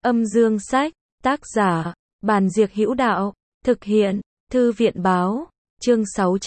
Âm dương sách, tác giả, Bàn Diệc Hữu Đạo, thực hiện, Thư viện báo, chương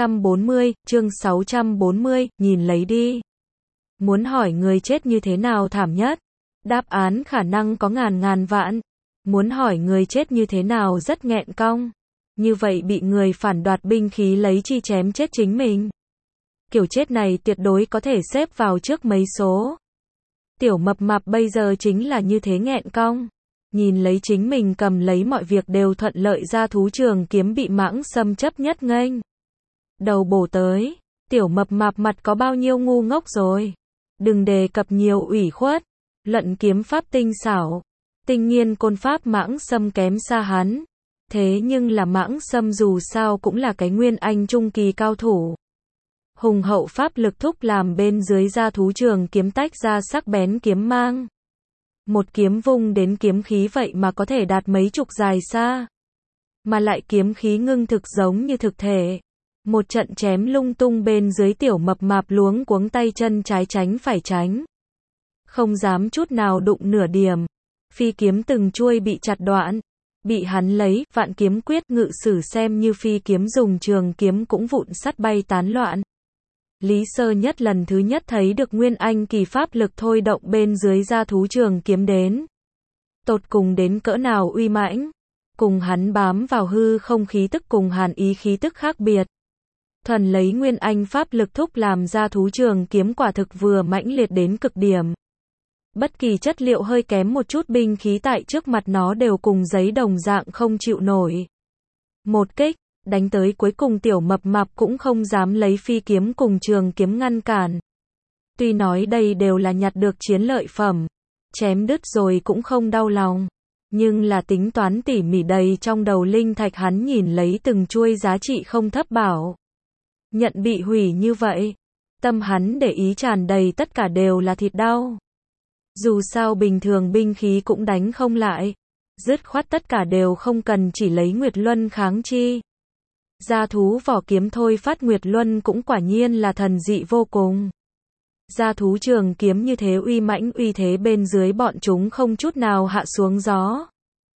640, nhìn lấy đi. Muốn hỏi người chết như thế nào thảm nhất? Đáp án khả năng có ngàn vạn. Muốn hỏi người chết như thế nào rất nghẹn cong. Như vậy bị người phản đoạt binh khí lấy chi chém chết chính mình. Kiểu chết này tuyệt đối có thể xếp vào trước mấy số. Tiểu mập mạp bây giờ chính là như thế nghẹn cong. Nhìn lấy chính mình cầm lấy mọi việc đều thuận lợi ra thú trường kiếm bị mãng xâm chấp nhất nghênh. Đầu bổ tới, tiểu mập mạp mặt có bao nhiêu ngu ngốc rồi. Đừng đề cập nhiều ủy khuất. Luận kiếm pháp tinh xảo. Tinh nghiên côn pháp mãng xâm kém xa hắn. Thế nhưng là mãng xâm dù sao cũng là cái nguyên anh trung kỳ cao thủ. Hùng hậu pháp lực thúc làm bên dưới ra thú trường kiếm tách ra sắc bén kiếm mang. Một kiếm vung đến kiếm khí vậy mà có thể đạt mấy chục dài xa. Mà lại kiếm khí ngưng thực giống như thực thể. Một trận chém lung tung bên dưới tiểu mập mạp luống cuống tay chân trái tránh phải tránh. Không dám chút nào đụng nửa điểm. Phi kiếm từng chuôi bị chặt đoạn. Bị hắn lấy, vạn kiếm quyết ngự sử xem như phi kiếm dùng trường kiếm cũng vụn sắt bay tán loạn. Lý Sơ Nhất lần thứ nhất thấy được nguyên anh kỳ pháp lực thôi động bên dưới ra thú trường kiếm đến. Tột cùng đến cỡ nào uy mãnh. Cùng hắn bám vào hư không khí tức cùng hàn ý khí tức khác biệt. Thuần lấy nguyên anh pháp lực thúc làm ra thú trường kiếm quả thực vừa mãnh liệt đến cực điểm. Bất kỳ chất liệu hơi kém một chút binh khí tại trước mặt nó đều cùng giấy đồng dạng không chịu nổi. Một kích, đánh tới cuối cùng tiểu mập mạp cũng không dám lấy phi kiếm cùng trường kiếm ngăn cản. Tuy nói đây đều là nhặt được chiến lợi phẩm, chém đứt rồi cũng không đau lòng. Nhưng là tính toán tỉ mỉ đầy trong đầu linh thạch hắn nhìn lấy từng chuôi giá trị không thấp bảo. Nhận bị hủy như vậy, tâm hắn để ý tràn đầy tất cả đều là thịt đau. Dù sao bình thường binh khí cũng đánh không lại. Dứt khoát tất cả đều không cần chỉ lấy Nguyệt Luân kháng chi. Gia thú vỏ kiếm thôi phát Nguyệt Luân cũng quả nhiên là thần dị vô cùng. Gia thú trường kiếm như thế uy mãnh uy thế bên dưới bọn chúng không chút nào hạ xuống gió.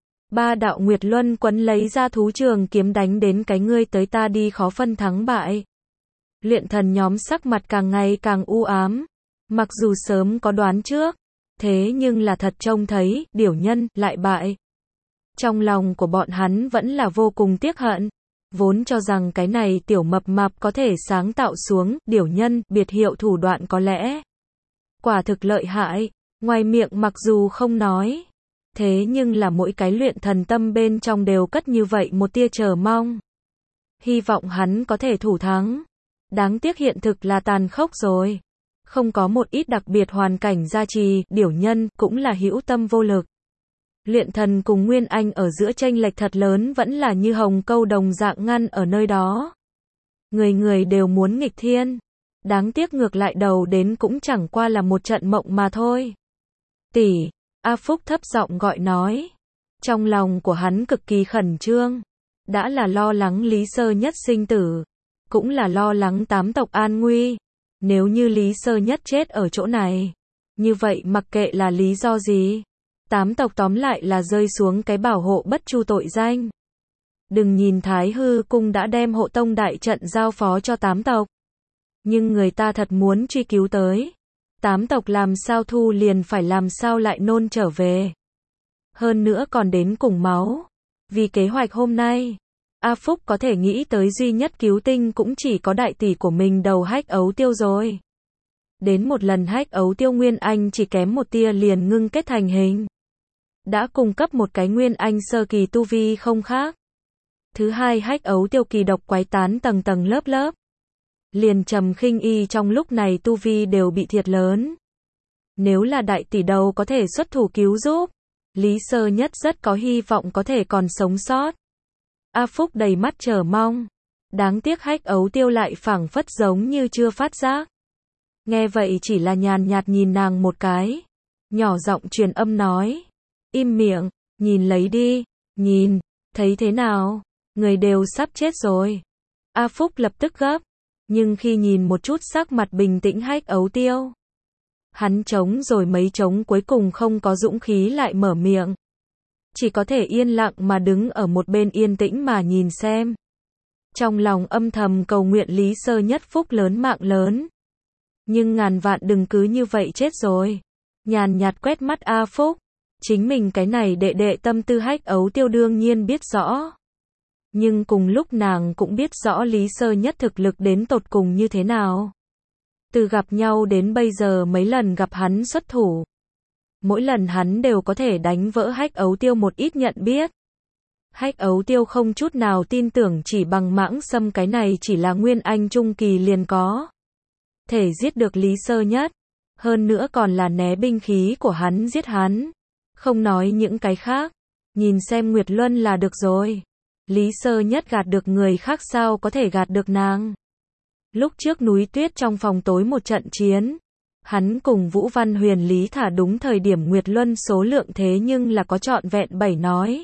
Ba đạo Nguyệt Luân quấn lấy gia thú trường kiếm đánh đến cái ngươi tới ta đi khó phân thắng bại. Luyện thần nhóm sắc mặt càng ngày càng u ám. Mặc dù sớm có đoán trước. Thế nhưng là thật trông thấy, điểu nhân, lại bại. Trong lòng của bọn hắn vẫn là vô cùng tiếc hận. Vốn cho rằng cái này tiểu mập mạp có thể sáng tạo xuống, điểu nhân, biệt hiệu thủ đoạn có lẽ. Quả thực lợi hại, ngoài miệng mặc dù không nói. Thế nhưng là mỗi cái luyện thần tâm bên trong đều cất như vậy một tia chờ mong. Hy vọng hắn có thể thủ thắng. Đáng tiếc hiện thực là tàn khốc rồi. Không có một ít đặc biệt hoàn cảnh gia trì, điểu nhân, cũng là hữu tâm vô lực. Luyện thần cùng Nguyên Anh ở giữa chênh lệch thật lớn vẫn là như hồng câu đồng dạng ngăn ở nơi đó. Người người đều muốn nghịch thiên. Đáng tiếc ngược lại đầu đến cũng chẳng qua là một trận mộng mà thôi. Tỷ, A Phúc thấp giọng gọi nói. Trong lòng của hắn cực kỳ khẩn trương. Đã là lo lắng Lý Sơ Nhất sinh tử. Cũng là lo lắng tám tộc an nguy. Nếu như Lý Sơ Nhất chết ở chỗ này, như vậy mặc kệ là lý do gì, tám tộc tóm lại là rơi xuống cái bảo hộ bất chu tội danh. Đừng nhìn Thái Hư Cung đã đem hộ tông đại trận giao phó cho tám tộc. Nhưng người ta thật muốn truy cứu tới. Tám tộc làm sao thu liền phải làm sao lại nôn trở về. Hơn nữa còn đến cùng máu. Vì kế hoạch hôm nay, A Phúc có thể nghĩ tới duy nhất cứu tinh cũng chỉ có đại tỷ của mình đầu Hách Ấu Tiêu rồi. Đến một lần Hách Ấu Tiêu Nguyên Anh chỉ kém một tia liền ngưng kết thành hình. Đã cung cấp một cái Nguyên Anh sơ kỳ tu vi không khác. Thứ hai Hách Ấu Tiêu kỳ độc quái tán tầng tầng lớp lớp. Liền Trầm Khinh Y trong lúc này tu vi đều bị thiệt lớn. Nếu là đại tỷ đầu có thể xuất thủ cứu giúp, Lý Sơ Nhất rất có hy vọng có thể còn sống sót. A Phúc đầy mắt chờ mong. Đáng tiếc Hách Ấu Tiêu lại phảng phất giống như chưa phát giác. Nghe vậy chỉ là nhàn nhạt nhìn nàng một cái. Nhỏ giọng truyền âm nói. Im miệng, nhìn lấy đi, nhìn, thấy thế nào, người đều sắp chết rồi. A Phúc lập tức gấp. Nhưng khi nhìn một chút sắc mặt bình tĩnh Hách Ấu Tiêu, hắn chống rồi mấy chống cuối cùng không có dũng khí lại mở miệng. chỉ có thể yên lặng mà đứng ở một bên yên tĩnh mà nhìn xem. Trong lòng âm thầm cầu nguyện Lý Sơ Nhất phúc lớn mạng lớn. Nhưng ngàn vạn đừng cứ như vậy chết rồi. Nhàn nhạt quét mắt A Phúc. Chính mình cái này đệ đệ tâm tư Hách Ấu Tiêu đương nhiên biết rõ. Nhưng cùng lúc nàng cũng biết rõ Lý Sơ Nhất thực lực đến tột cùng như thế nào. Từ gặp nhau đến bây giờ mấy lần gặp hắn xuất thủ. Mỗi lần hắn đều có thể đánh vỡ Hách Ấu Tiêu một ít nhận biết. Hách Ấu Tiêu không chút nào tin tưởng chỉ bằng Mãng Sâm cái này chỉ là Nguyên Anh trung kỳ liền có thể giết được Lý Sơ Nhất. Hơn nữa còn là né binh khí của hắn giết hắn. Không nói những cái khác. Nhìn xem Nguyệt Luân là được rồi. Lý Sơ Nhất gạt được người khác sao có thể gạt được nàng. Lúc trước núi tuyết trong phòng tối một trận chiến. Hắn cùng Vũ Văn Huyền Lý thả đúng thời điểm Nguyệt Luân số lượng thế nhưng là có trọn vẹn 7 nói.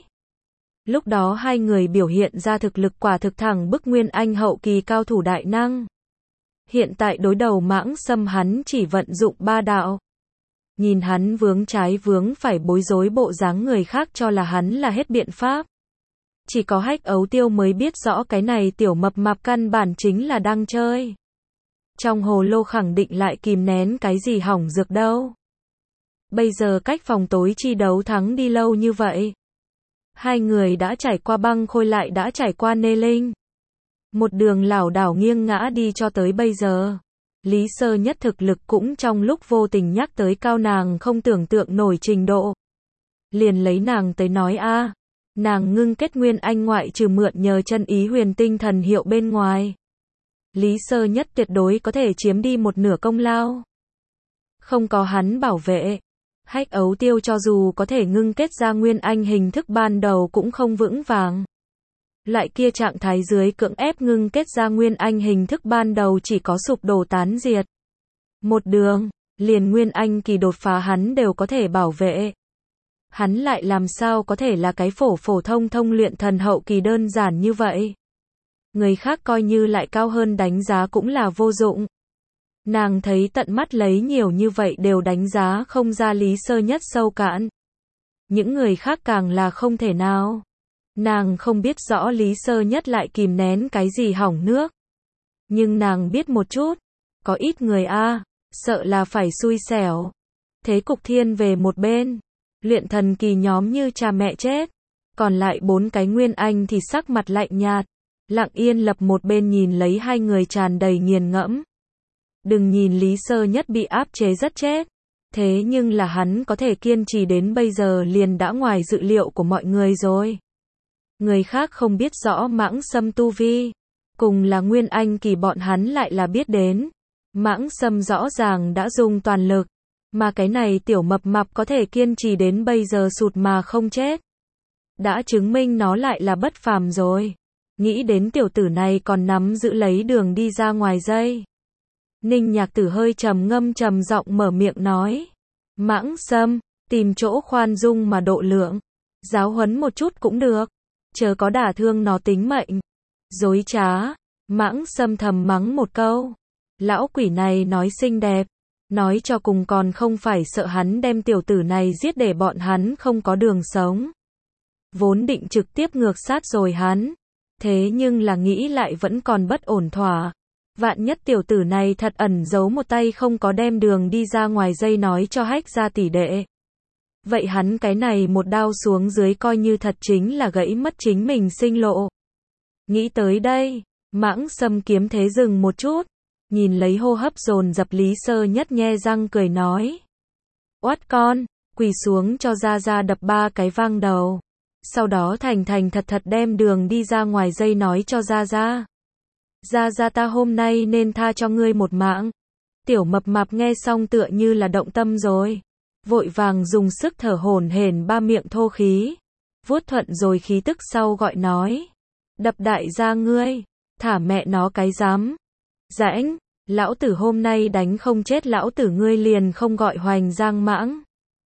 Lúc đó hai người biểu hiện ra thực lực quả thực thẳng bức Nguyên Anh hậu kỳ cao thủ đại năng. Hiện tại đối đầu Mãng Sâm hắn chỉ vận dụng 3 đạo. Nhìn hắn vướng trái vướng phải bối rối bộ dáng người khác cho là hắn là hết biện pháp. Chỉ có Hách Ấu Tiêu mới biết rõ cái này tiểu mập mạp căn bản chính là đang chơi. Trong hồ lô khẳng định lại kìm nén cái gì hỏng dược đâu. Bây giờ cách phòng tối chi đấu thắng đi lâu như vậy. Hai người đã trải qua băng khôi lại đã trải qua nê linh. Một đường lảo đảo nghiêng ngã đi cho tới bây giờ. Lý Sơ Nhất thực lực cũng trong lúc vô tình nhắc tới cao nàng không tưởng tượng nổi trình độ. Liền lấy nàng tới nói a, nàng ngưng kết Nguyên Anh ngoại trừ mượn nhờ chân ý huyền tinh thần hiệu bên ngoài. Lý Sơ Nhất tuyệt đối có thể chiếm đi một nửa công lao. Không có hắn bảo vệ. Hách Ấu Tiêu cho dù có thể ngưng kết ra Nguyên Anh hình thức ban đầu cũng không vững vàng. Loại kia trạng thái dưới cưỡng ép ngưng kết ra Nguyên Anh hình thức ban đầu chỉ có sụp đổ tán diệt. Một đường, liền Nguyên Anh kỳ đột phá hắn đều có thể bảo vệ. Hắn lại làm sao có thể là cái phổ thông luyện thần hậu kỳ đơn giản như vậy. Người khác coi như lại cao hơn đánh giá cũng là vô dụng. Nàng thấy tận mắt lấy nhiều như vậy đều đánh giá không ra Lý Sơ Nhất sâu cạn. Những người khác càng là không thể nào. Nàng không biết rõ Lý Sơ Nhất lại kìm nén cái gì hỏng nước. Nhưng nàng biết một chút. Có ít người sợ là phải xui xẻo. Thế cục thiên về một bên. Luyện thần kỳ nhóm như cha mẹ chết. Còn lại 4 cái Nguyên Anh thì sắc mặt lạnh nhạt. Lặng yên lập một bên nhìn lấy hai người tràn đầy nghiền ngẫm. Đừng nhìn Lý Sơ Nhất bị áp chế rất chết. Thế nhưng là hắn có thể kiên trì đến bây giờ liền đã ngoài dự liệu của mọi người rồi. Người khác không biết rõ Mãng Sâm tu vi. Cùng là Nguyên Anh kỳ bọn hắn lại là biết đến. Mãng Sâm rõ ràng đã dùng toàn lực. Mà cái này tiểu mập mạp có thể kiên trì đến bây giờ sụt mà không chết. Đã chứng minh nó lại là bất phàm rồi. Nghĩ đến tiểu tử này còn nắm giữ lấy đường đi ra ngoài dây. Ninh Nhạc Tử hơi trầm ngâm trầm giọng mở miệng nói. Mãng Sâm, tìm chỗ khoan dung mà độ lượng. Giáo huấn một chút cũng được. Chớ có đả thương nó tính mệnh. Dối trá. Mãng Sâm thầm mắng một câu. Lão quỷ này nói xinh đẹp. Nói cho cùng còn không phải sợ hắn đem tiểu tử này giết để bọn hắn không có đường sống. Vốn định trực tiếp ngược sát rồi hắn. Thế nhưng là nghĩ lại vẫn còn bất ổn thỏa. Vạn nhất tiểu tử này thật ẩn giấu một tay không có đem đường đi ra ngoài dây nói cho Hách gia tỷ đệ. Vậy hắn cái này một đao xuống dưới coi như thật chính là gãy mất chính mình sinh lộ. Nghĩ tới đây, Mãng Sâm kiếm thế dừng một chút. Nhìn lấy hô hấp dồn dập Lý Sơ Nhất nhe răng cười nói. Oát con, quỳ xuống cho ra ra đập 3 cái vang đầu. Sau đó thành thật đem đường đi ra ngoài dây nói cho ra ra. Ra ra ta hôm nay nên tha cho ngươi một mạng. Tiểu mập mạp nghe xong tựa như là động tâm rồi. Vội vàng dùng sức thở hổn hển 3 miệng thô khí. Vuốt thuận rồi khí tức sau gọi nói. Đập đại gia ngươi. Thả mẹ nó cái dám. Rãnh. Lão tử hôm nay đánh không chết lão tử ngươi liền không gọi Hoành Giang Mãng.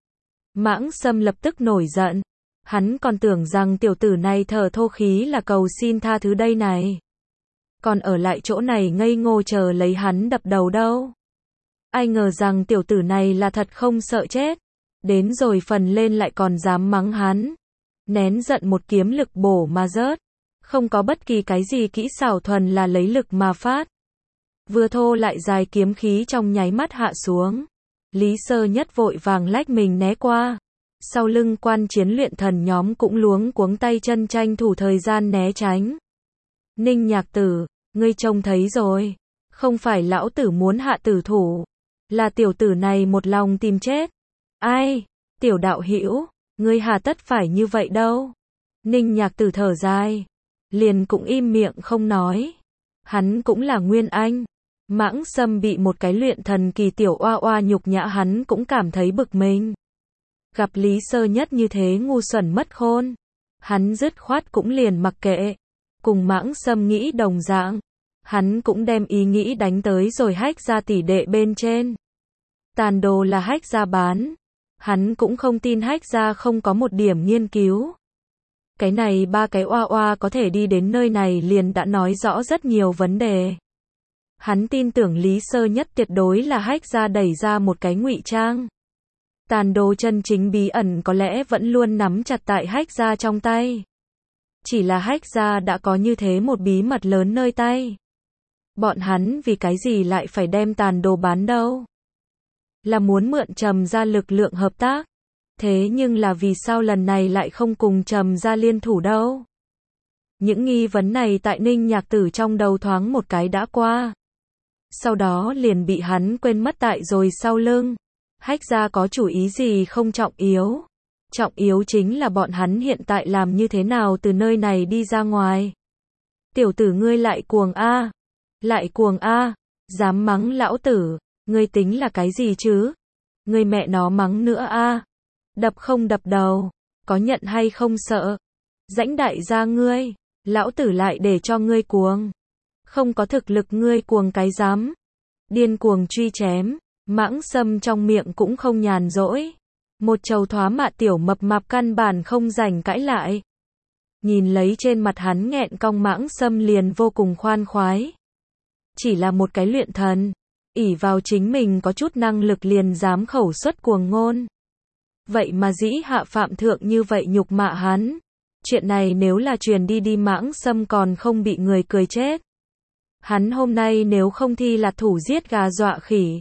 Mãng Sâm lập tức nổi giận. Hắn còn tưởng rằng tiểu tử này thở thô khí là cầu xin tha thứ đây này. Còn ở lại chỗ này ngây ngô chờ lấy hắn đập đầu đâu. Ai ngờ rằng tiểu tử này là thật không sợ chết. Đến rồi phần lên lại còn dám mắng hắn. nén giận một kiếm lực bổ mà rớt. Không có bất kỳ cái gì kỹ xảo, thuần là lấy lực mà phát. Vừa thô lại dài kiếm khí trong nháy mắt hạ xuống. Lý Sơ Nhất vội vàng lách mình né qua. Sau lưng quan chiến luyện thần nhóm cũng luống cuống tay chân tranh thủ thời gian né tránh. Ninh Nhạc Tử, ngươi trông thấy rồi. Không phải lão tử muốn hạ tử thủ. Là tiểu tử này một lòng tìm chết. Ai, tiểu đạo hữu, ngươi hà tất phải như vậy đâu. Ninh Nhạc Tử thở dài. Liền cũng im miệng không nói. Hắn cũng là nguyên anh. Mãng Sâm bị một cái luyện thần kỳ tiểu oa oa nhục nhã, hắn cũng cảm thấy bực mình. Gặp Lý Sơ Nhất như thế ngu xuẩn mất khôn, hắn dứt khoát cũng liền mặc kệ. Cùng Mãng Sâm nghĩ đồng dạng, hắn cũng đem ý nghĩ đánh tới rồi Hách gia tỷ đệ bên trên. Tàn đồ là Hách gia bán, hắn cũng không tin Hách gia không có một điểm nghiên cứu. Cái này ba cái oa oa có thể đi đến nơi này liền đã nói rõ rất nhiều vấn đề. Hắn tin tưởng Lý Sơ Nhất tuyệt đối là Hách gia đẩy ra một cái ngụy trang. Tàn đồ chân chính bí ẩn có lẽ vẫn luôn nắm chặt tại Hách gia trong tay. Chỉ là Hách gia đã có như thế một bí mật lớn nơi tay. Bọn hắn vì cái gì lại phải đem tàn đồ bán đâu? Là muốn mượn Trầm gia lực lượng hợp tác. Thế nhưng là vì sao lần này lại không cùng Trầm gia liên thủ đâu? Những nghi vấn này tại Ninh Nhạc Tử trong đầu thoáng một cái đã qua. Sau đó liền bị hắn quên mất tại rồi sau lưng. Hách gia có chủ ý gì không trọng yếu. Trọng yếu chính là bọn hắn hiện tại làm như thế nào từ nơi này đi ra ngoài. Tiểu tử ngươi lại cuồng a, lại cuồng a, dám mắng lão tử, ngươi tính là cái gì chứ? Ngươi mẹ nó mắng nữa a. Đập không đập đầu, có nhận hay không sợ? Rãnh đại gia ngươi, lão tử lại để cho ngươi cuồng. Không có thực lực ngươi cuồng cái dám. Điên cuồng truy chém, Mãng Sâm trong miệng cũng không nhàn rỗi. Một trầu thoá mạ tiểu mập mạp căn bản không rảnh cãi lại. Nhìn lấy trên mặt hắn nghẹn cong, Mãng Sâm liền vô cùng khoan khoái. Chỉ là một cái luyện thần, ỷ vào chính mình có chút năng lực liền dám khẩu xuất cuồng ngôn. Vậy mà dĩ hạ phạm thượng như vậy nhục mạ hắn. Chuyện này nếu là truyền đi Mãng Sâm còn không bị người cười chết. Hắn hôm nay nếu không thi là thủ giết gà dọa khỉ.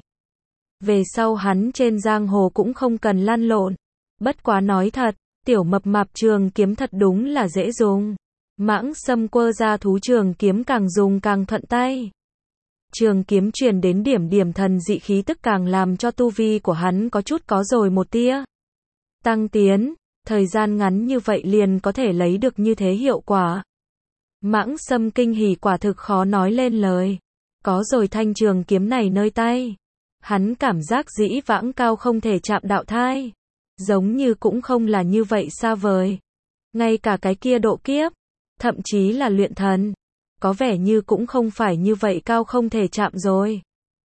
Về sau hắn trên giang hồ cũng không cần lăn lộn. Bất quá nói thật, tiểu mập mạp trường kiếm thật đúng là dễ dùng. Mãng Sâm quơ ra thú trường kiếm càng dùng càng thuận tay. Trường kiếm truyền đến điểm thần dị khí tức càng làm cho tu vi của hắn có chút có rồi một tia tăng tiến, thời gian ngắn như vậy liền có thể lấy được như thế hiệu quả. Mãng Sâm kinh hỉ quả thực khó nói lên lời. Có rồi thanh trường kiếm này nơi tay, hắn cảm giác dĩ vãng cao không thể chạm đạo thai, giống như cũng không là như vậy xa vời. Ngay cả cái kia độ kiếp, thậm chí là luyện thần, có vẻ như cũng không phải như vậy cao không thể chạm rồi.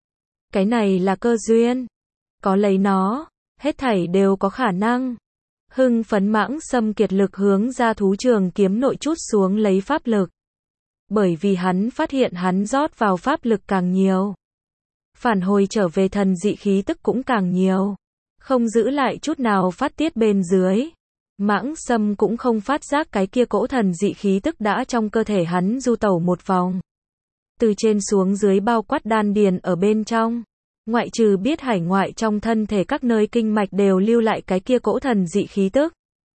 Cái này là cơ duyên, có lấy nó, hết thảy đều có khả năng. Hưng phấn Mãng Sâm kiệt lực hướng ra thú trường kiếm nội chút xuống lấy pháp lực. Bởi vì hắn phát hiện hắn rót vào pháp lực càng nhiều, phản hồi trở về thần dị khí tức cũng càng nhiều, không giữ lại chút nào phát tiết bên dưới. Mãng Sâm cũng không phát giác cái kia cỗ thần dị khí tức đã trong cơ thể hắn du tẩu một vòng. Từ trên xuống dưới bao quát đan điền ở bên trong. Ngoại trừ biết hải ngoại trong thân thể các nơi kinh mạch đều lưu lại cái kia cỗ thần dị khí tức.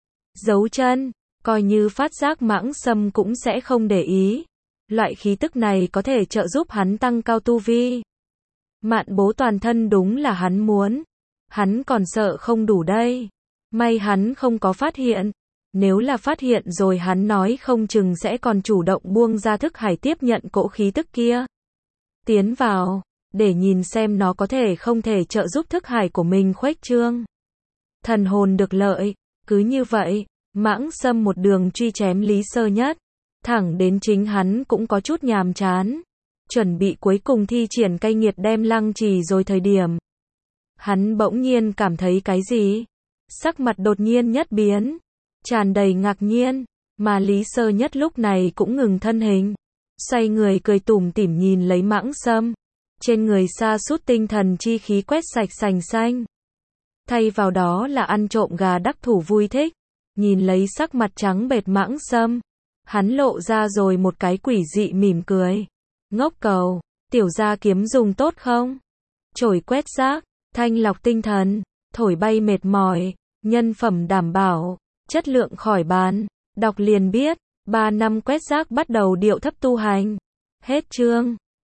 Dấu chân, coi như phát giác Mãng Sâm cũng sẽ không để ý. Loại khí tức này có thể trợ giúp hắn tăng cao tu vi. Mạn bố toàn thân đúng là hắn muốn. Hắn còn sợ không đủ đây. May hắn không có phát hiện. Nếu là phát hiện rồi hắn nói không chừng sẽ còn chủ động buông ra thức hải tiếp nhận cỗ khí tức kia. Tiến vào, để nhìn xem nó có thể không thể trợ giúp thức hải của mình khuếch trương. Thần hồn được lợi, cứ như vậy, Mãng Sâm một đường truy chém Lý Sơ Nhất. Thẳng đến chính hắn cũng có chút nhàm chán. Chuẩn bị cuối cùng thi triển cây nghiệt đem lăng trì rồi thời điểm. Hắn bỗng nhiên cảm thấy cái gì? Sắc mặt đột nhiên nhất biến. Tràn đầy ngạc nhiên. Mà Lý Sơ Nhất lúc này cũng ngừng thân hình. Xoay người cười tủm tỉm nhìn lấy Mãng Sâm. Trên người sa sút tinh thần chi khí quét sạch sành xanh. Thay vào đó là ăn trộm gà đắc thủ vui thích. Nhìn lấy sắc mặt trắng bệch Mãng Sâm, hắn lộ ra rồi một cái quỷ dị mỉm cười. Ngốc cầu, tiểu gia kiếm dùng tốt không? Chổi quét rác, thanh lọc tinh thần, thổi bay mệt mỏi, nhân phẩm đảm bảo, chất lượng khỏi bàn. Đọc liền biết, 3 năm quét rác bắt đầu điệu thấp tu hành. Hết chương.